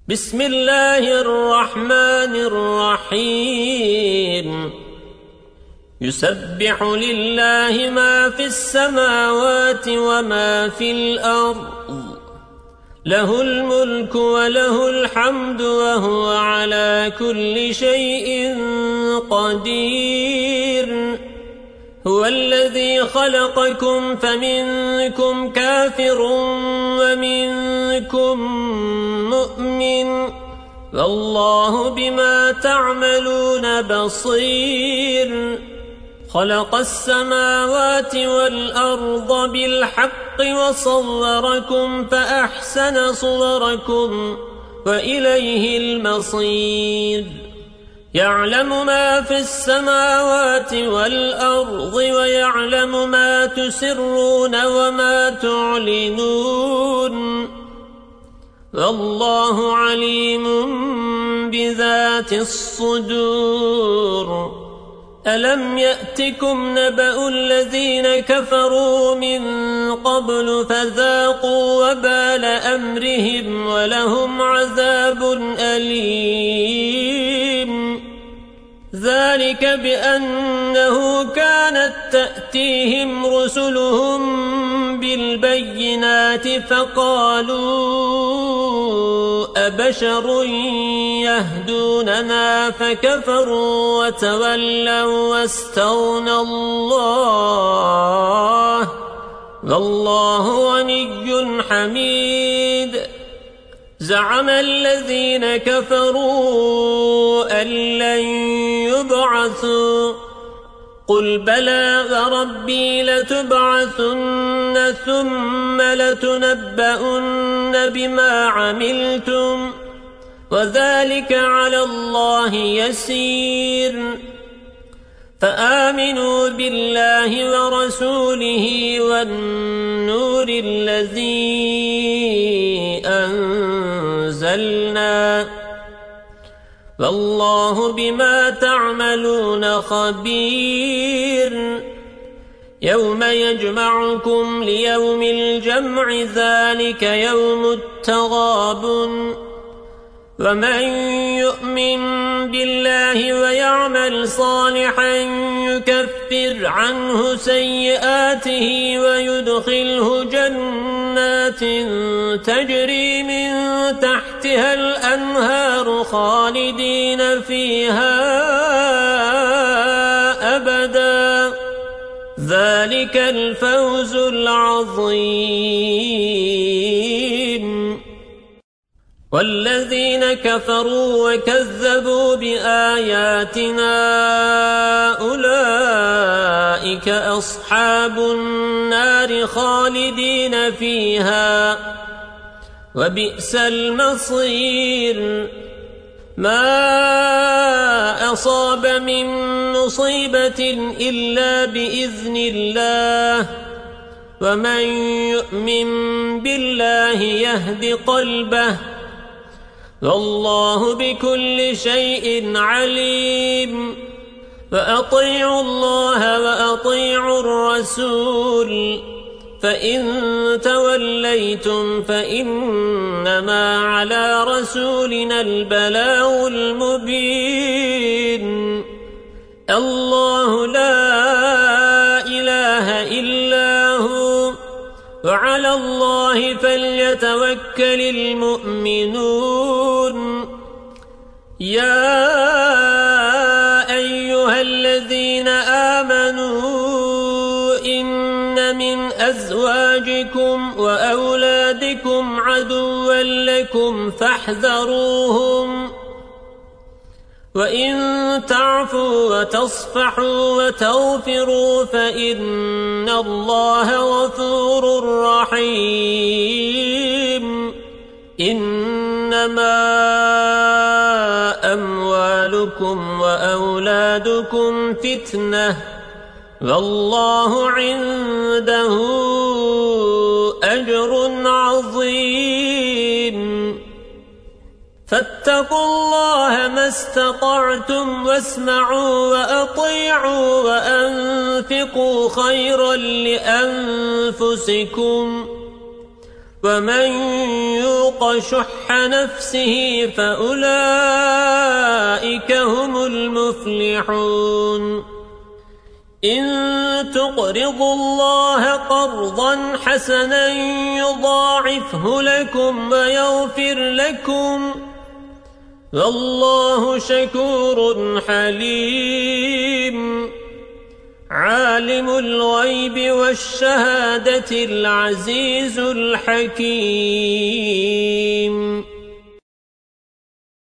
بسم الله الرحمن الرحيم يسبح لله ما في السماوات وما في الأرض له الملك وله الحمد وهو على كل شيء قدير هو الذي خلقكم فمنكم كافر ومنكم مؤمن والله بما تعملون بصير خلق السماوات والأرض بالحق وصوركم فأحسن صوركم وإليه المصير يعلم ما في السماوات والأرض ويعلم ما تسرون وما تعلنون والله عليم بذات الصدور ألم يأتكم نبأ الذين كفروا من قبل فذاقوا وبال أمرهم ولهم عذاب أليم ذلك بأنه كانت تأتيهم رسلهم بالبينات فقالوا أبشر يهدوننا فكفروا وتولوا واستغنى الله والله غني حميد زعم الذين كفروا أن لن يبعثوا قل بلى وربي لتبعثن ثم لتنبؤن بما عملتم وذلك على الله يسير فآمنوا بالله ورسوله والنور الذي أنزلنا والله بما تعملون خبير يوم يجمعكم ليوم الجمع ذلك يوم التغابن ومن يؤمن بالله ويعمل صالحا يكفر عنه سيئاته ويدخله جنات تجري من تحتها الأنهار خالدين فيها أبدا ذلك الفوز العظيم والذين كفروا وكذبوا بآياتنا أولئك أصحاب النار خالدين فيها وبئس المصير ما أصاب من مصيبة إلا بإذن الله ومن يؤمن بالله يهد قلبه والله بكل شيء عليم فأطيعوا الله وأطيعوا الرسول فإن توليتم فإنما على رسولنا البلاغ المبين الله لا إله إلا هو وعلى الله فليتوكل المؤمنون يا أيها الذين آمنوا إن من أزواجكم وأولادكم عدوا لكم فاحذروهم وإن تعفوا وتصفحوا وتغفروا فإن الله غفور رحيم إنما أموالكم وأولادكم فتنة والله عنده أجر عظيم فاتقوا الله ما استطعتم واسمعوا وأطيعوا وأنفقوا خيرا لأنفسكم ومن يوق شح شح نفسه فأولئك هم المفلحون إن تقرضوا الله قرضا حسنا يضاعفه لكم ويغفر لكم والله شكور حليم عالم الغيب والشهادة العزيز الحكيم